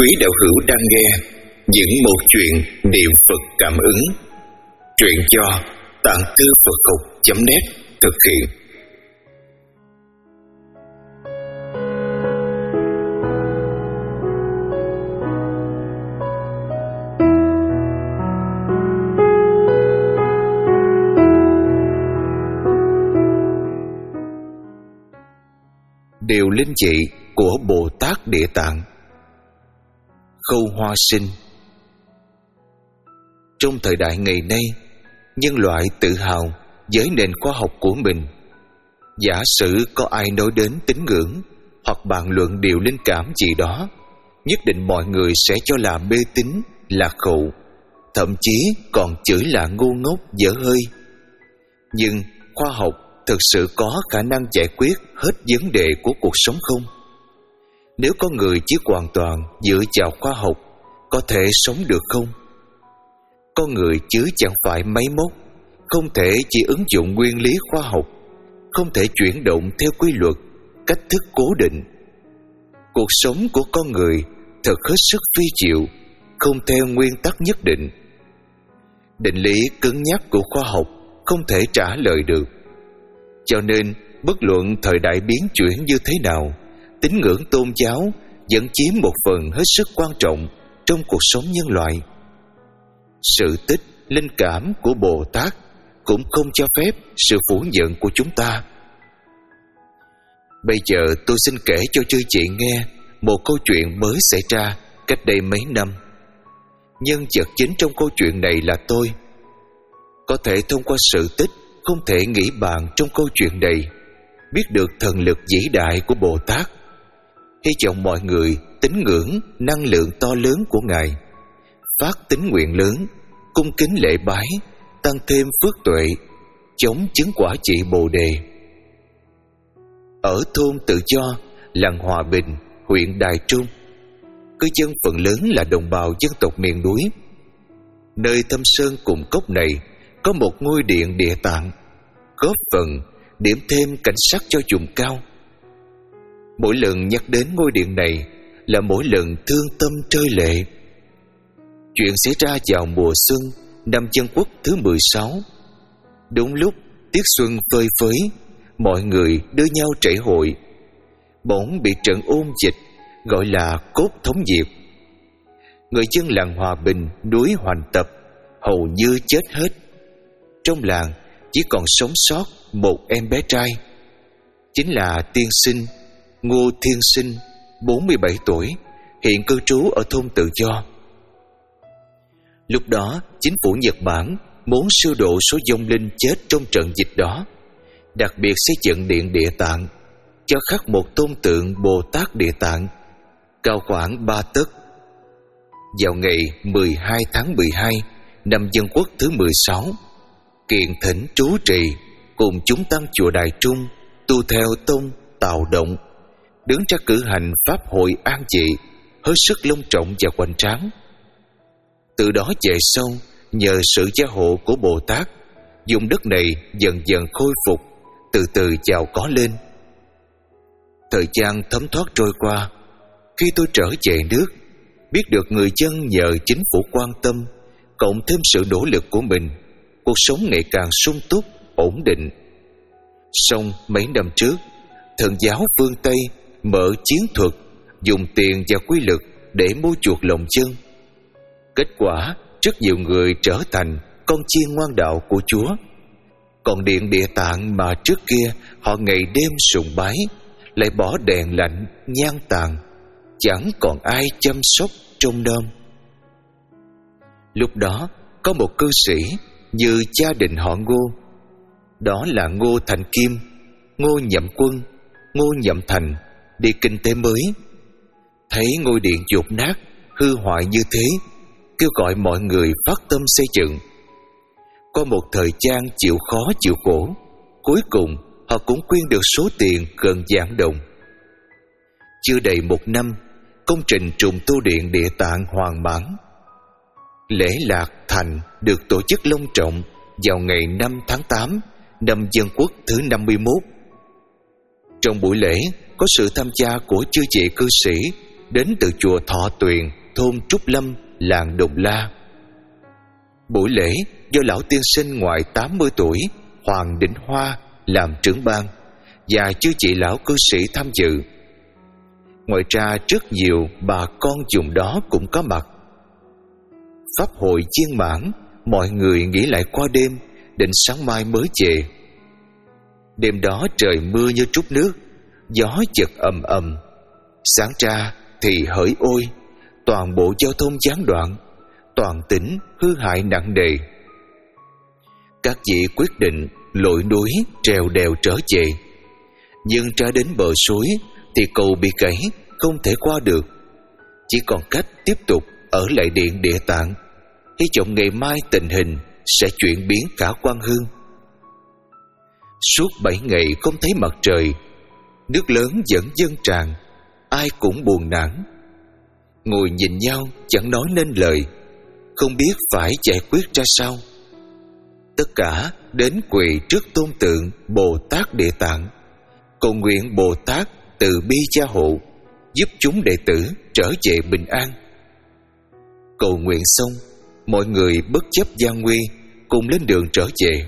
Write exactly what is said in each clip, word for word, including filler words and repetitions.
quý đạo hữu đang nghe những một chuyện niệm Phật cảm ứng. Truyện do Tạng Thư Phật Học chấm net thực hiện. Điều linh dị của Bồ Tát Địa Tạng. Khâu Hoa Sinh. Trong thời đại ngày nay, nhân loại tự hào với nền khoa học của mình. Giả sử có ai nói đến tín ngưỡng hoặc bàn luận điều linh cảm gì đó, nhất định mọi người sẽ cho là mê tín, là khụ, thậm chí còn chửi là ngu ngốc, dở hơi. Nhưng khoa học thực sự có khả năng giải quyết hết vấn đề của cuộc sống không? Nếu có người chỉ hoàn toàn dựa vào khoa học, có thể sống được không? Con người chứ chẳng phải máy móc, không thể chỉ ứng dụng nguyên lý khoa học, không thể chuyển động theo quy luật, cách thức cố định. Cuộc sống của con người thật hết sức phi diệu, không theo nguyên tắc nhất định. Định lý cứng nhắc của khoa học không thể trả lời được. Cho nên, bất luận thời đại biến chuyển như thế nào, tín ngưỡng tôn giáo vẫn chiếm một phần hết sức quan trọng trong cuộc sống nhân loại. Sự tích, linh cảm của Bồ Tát cũng không cho phép sự phủ nhận của chúng ta. Bây giờ tôi xin kể cho chư chị nghe một câu chuyện mới xảy ra cách đây mấy năm. Nhân vật chính trong câu chuyện này là tôi. Có thể thông qua sự tích không thể nghĩ bàn trong câu chuyện này, biết được thần lực vĩ đại của Bồ Tát. Hy vọng mọi người tín ngưỡng năng lượng to lớn của Ngài, phát tín nguyện lớn, cung kính lễ bái, tăng thêm phước tuệ, chống chứng quả trị Bồ Đề. Ở thôn Tự Do, làng Hòa Bình, huyện Đài Trung, cư dân phần lớn là đồng bào dân tộc miền núi. Nơi thâm sơn cùng cốc này có một ngôi điện Địa Tạng, góp phần điểm thêm cảnh sắc cho vùng cao. Mỗi lần nhắc đến ngôi điện này là mỗi lần thương tâm rơi lệ. Chuyện xảy ra vào mùa xuân năm Dân Quốc thứ mười sáu. Đúng lúc tiết xuân phơi phới, mọi người đưa nhau trễ hội, bỗng bị trận ôn dịch gọi là cốt thống diệt. Người dân làng Hòa Bình núi Hoành Tập hầu như chết hết. Trong làng chỉ còn sống sót một em bé trai, chính là tiên sinh Ngô Thiên Sinh, bốn mươi bảy tuổi, hiện cư trú ở thôn Tự Do. Lúc đó, chính phủ Nhật Bản muốn siêu độ số vong linh chết trong trận dịch đó, đặc biệt xây dựng điện Địa Tạng, cho khắc một tôn tượng Bồ Tát Địa Tạng, cao khoảng ba tấc. Vào ngày mười hai tháng mười hai năm Dân Quốc thứ mười sáu, Kiền Thỉnh trú trì cùng chúng tăng chùa Đài Trung tu theo tông Tào Động đứng ra cử hành pháp hội an trị hết sức long trọng và hoành tráng. Từ đó về sau, nhờ sự gia hộ của Bồ Tát, vùng đất này dần dần khôi phục, từ từ giàu có lên. Thời gian thấm thoát trôi qua, khi tôi trở về nước, biết được người dân nhờ chính phủ quan tâm, cộng thêm sự nỗ lực của mình, cuộc sống ngày càng sung túc, ổn định. Song mấy năm trước, thần giáo phương Tây mở chiến thuật, dùng tiền và quy lực để mua chuộc lòng dân. Kết quả, rất nhiều người trở thành con chiên ngoan đạo của Chúa. Còn điện Địa Tạng mà trước kia họ ngày đêm sùng bái, lại bỏ đèn lạnh, nhang tàn, chẳng còn ai chăm sóc trông nom. Lúc đó, có một cư sĩ như gia đình họ Ngô. Đó là Ngô Thành Kim, Ngô Nhậm Quân, Ngô Nhậm Thành đi kinh tế mới. Thấy ngôi điện dột nát, hư hoại như thế, kêu gọi mọi người phát tâm xây dựng. Qua một thời gian chịu khó chịu khổ, cuối cùng họ cũng quyên được số tiền gần vạn đồng. Chưa đầy một năm, công trình trùng tu điện Địa Tạng hoàn mãn. Lễ lạc thành được tổ chức long trọng vào ngày năm tháng tám năm Dân Quốc thứ năm mươi mốt. Trong buổi lễ có sự tham gia của chư vị cư sĩ đến từ chùa Thọ Tuyền, thôn Trúc Lâm, làng Đồng La. Buổi lễ do lão tiên sinh ngoài tám mươi tuổi Hoàng Đỉnh Hoa làm trưởng ban và chư chị lão cư sĩ tham dự. Ngoài ra rất nhiều bà con vùng đó cũng có mặt. Pháp hội viên mãn, mọi người nghỉ lại qua đêm, định sáng mai mới về. Đêm đó trời mưa như trút nước, gió chợt ầm ầm. Sáng ra thì hỡi ôi, toàn bộ giao thông gián đoạn, toàn tỉnh hư hại nặng nề. Các vị quyết định lội núi trèo đèo trở về, nhưng ra đến bờ suối thì cầu bị gãy, không thể qua được. Chỉ còn cách tiếp tục ở lại điện Địa Tạng, hy vọng ngày mai tình hình sẽ chuyển biến khả quan hơn. Suốt bảy ngày không thấy mặt trời, nước lớn vẫn dâng tràn, ai cũng buồn nản. Ngồi nhìn nhau chẳng nói nên lời, không biết phải giải quyết ra sao. Tất cả đến quỳ trước tôn tượng Bồ Tát Địa Tạng, cầu nguyện Bồ Tát từ bi gia hộ, giúp chúng đệ tử trở về bình an. Cầu nguyện xong, mọi người bất chấp gian nguy cùng lên đường trở về.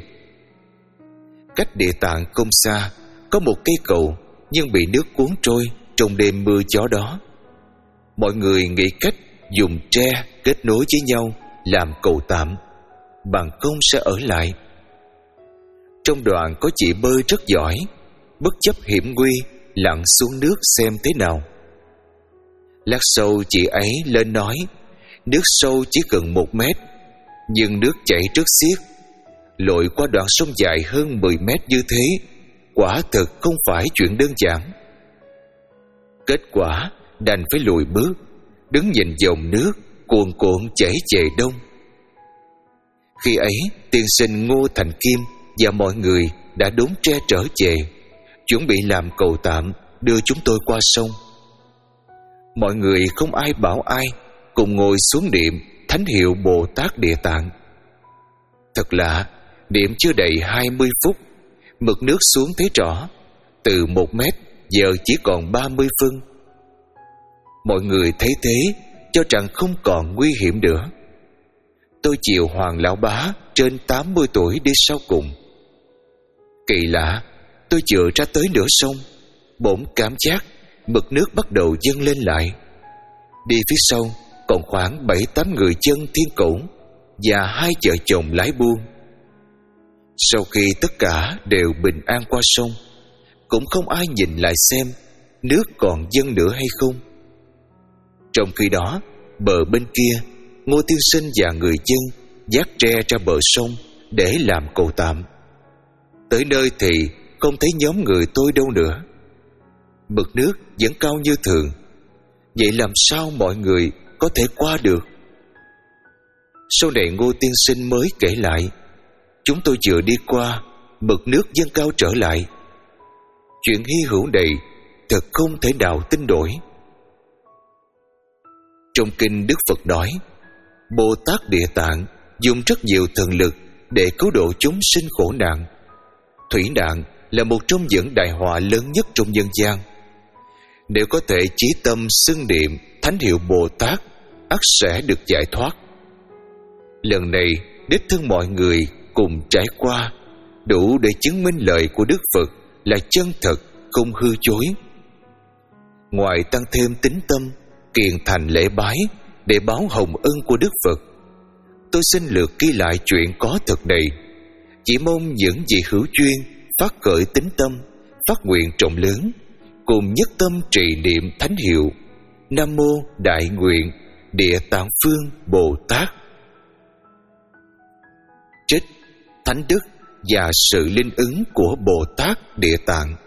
Cách Địa Tạng không xa có một cây cầu, nhưng bị nước cuốn trôi trong đêm mưa gió đó. Mọi người nghĩ cách dùng tre kết nối với nhau làm cầu tạm, bằng không sẽ ở lại. Trong đoàn có chị bơi rất giỏi, bất chấp hiểm nguy lặn xuống nước xem thế nào. Lát sau chị ấy lên nói, nước sâu chỉ cần một mét, nhưng nước chảy rất xiết. Lội qua đoạn sông dài hơn mười mét như thế, quả thực không phải chuyện đơn giản. Kết quả đành phải lùi bước, đứng nhìn dòng nước cuồn cuộn chảy về đông. Khi ấy tiên sinh Ngô Thành Kim và mọi người đã đốn tre trở về, chuẩn bị làm cầu tạm đưa chúng tôi qua sông. Mọi người không ai bảo ai, cùng ngồi xuống niệm thánh hiệu Bồ Tát Địa Tạng. Thật lạ, niệm chưa đầy hai mươi phút, mực nước xuống thấy rõ, từ một mét giờ chỉ còn ba mươi phân. Mọi người thấy thế cho rằng không còn nguy hiểm nữa. Tôi chiều Hoàng lão bá trên tám mươi tuổi đi sau cùng. Kỳ lạ, tôi vừa ra tới nửa sông, bỗng cảm giác mực nước bắt đầu dâng lên lại. Đi phía sau còn khoảng bảy tám người chân thiên cẩu và hai vợ chồng lái buôn. Sau khi tất cả đều bình an qua sông, cũng không ai nhìn lại xem nước còn dâng nữa hay không. Trong khi đó, bờ bên kia, Ngô tiên sinh và người dân vác tre ra bờ sông để làm cầu tạm. Tới nơi thì không thấy nhóm người tôi đâu nữa. Mực nước vẫn cao như thường. Vậy làm sao mọi người có thể qua được? Sau này Ngô tiên sinh mới kể lại, chúng tôi vừa đi qua, mực nước dâng cao trở lại. Chuyện hy hữu này thật không thể nào tin nổi. Trong kinh Đức Phật nói, Bồ Tát Địa Tạng dùng rất nhiều thần lực để cứu độ chúng sinh khổ nạn. Thủy nạn là một trong những đại họa lớn nhất trong nhân gian. Nếu có thể chí tâm xưng niệm thánh hiệu Bồ Tát, ắt sẽ được giải thoát. Lần này đích thân mọi người cùng trải qua, đủ để chứng minh lời của Đức Phật là chân thật, không hư chối. Ngoài tăng thêm tín tâm, kiền thành lễ bái để báo hồng ân của Đức Phật, tôi xin lược ghi lại chuyện có thật này, chỉ mong những vị hữu duyên phát khởi tín tâm, phát nguyện rộng lớn, cùng nhất tâm trì niệm thánh hiệu Nam Mô Đại Nguyện Địa Tạng Phương Bồ Tát. Trích Thánh Đức và sự linh ứng của Bồ Tát Địa Tạng.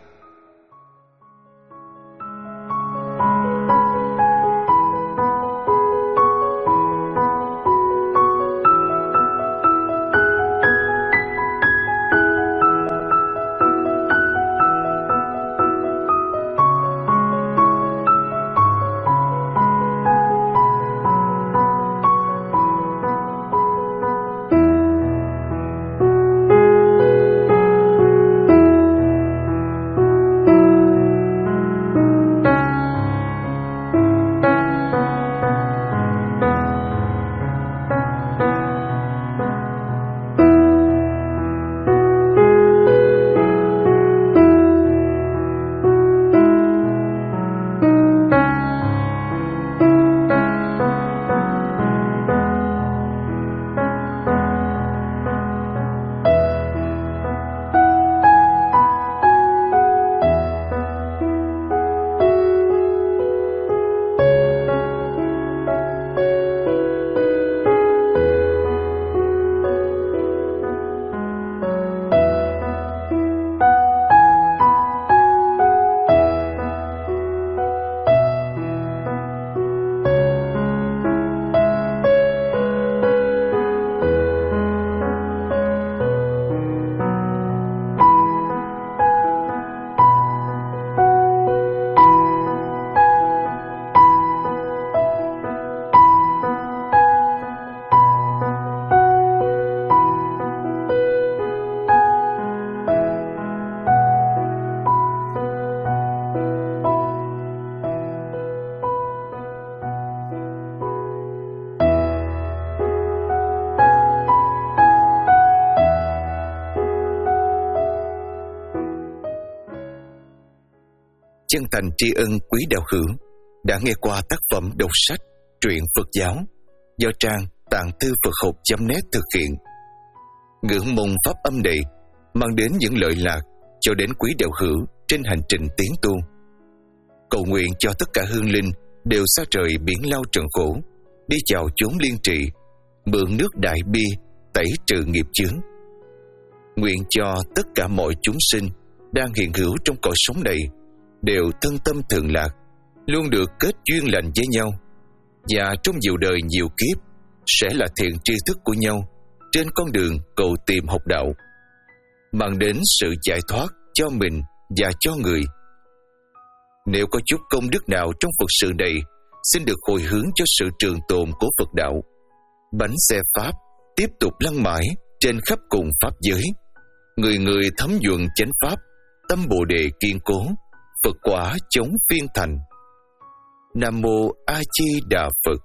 chân thành tri ân quý đạo hữu đã nghe qua tác phẩm đọc sách truyện Phật giáo do trang tạng thư Phật học chấm net thực hiện. Ngưỡng mong pháp âm này mang đến những lợi lạc cho đến quý đạo hữu trên hành trình tiến tu. Cầu nguyện cho tất cả hương linh đều xa rời biển lao trần khổ, đi vào chốn liên trì, mượn nước đại bi tẩy trừ nghiệp chướng. Nguyện cho tất cả mọi chúng sinh đang hiện hữu trong cõi sống này đều thân tâm thường lạc, luôn được kết duyên lành với nhau, và trong nhiều đời nhiều kiếp sẽ là thiện tri thức của nhau trên con đường cầu tìm học đạo, mang đến sự giải thoát cho mình và cho người. Nếu có chút công đức nào trong Phật sự này, xin được hồi hướng cho sự trường tồn của Phật đạo. Bánh xe Pháp tiếp tục lăn mãi trên khắp cùng Pháp giới. Người người thấm nhuần chánh Pháp, tâm Bồ Đề kiên cố, Phật quả chống phiên thành. Nam Mô A Di Đà Phật.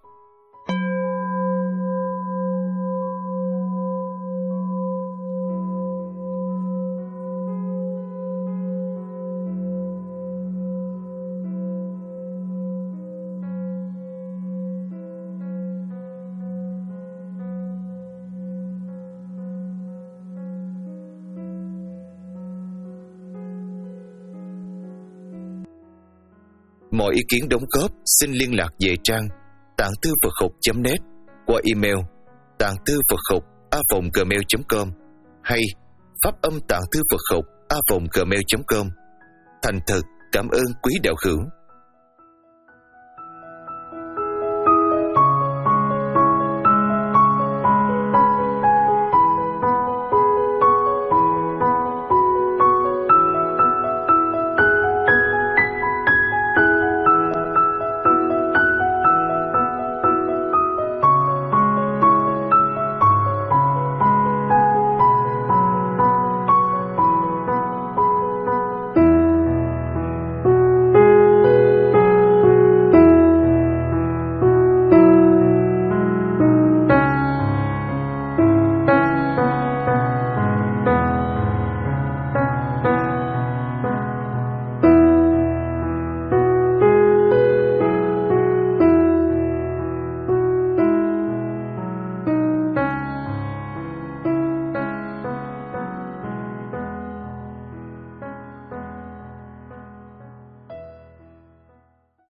Mọi ý kiến đóng góp xin liên lạc về trang tạng thư Phật học chấm net qua email tạng thư Phật học a vòng gmail chấm com hay pháp âm tạng thư Phật học a vòng gmail chấm com. Thành thật cảm ơn quý đạo hữu.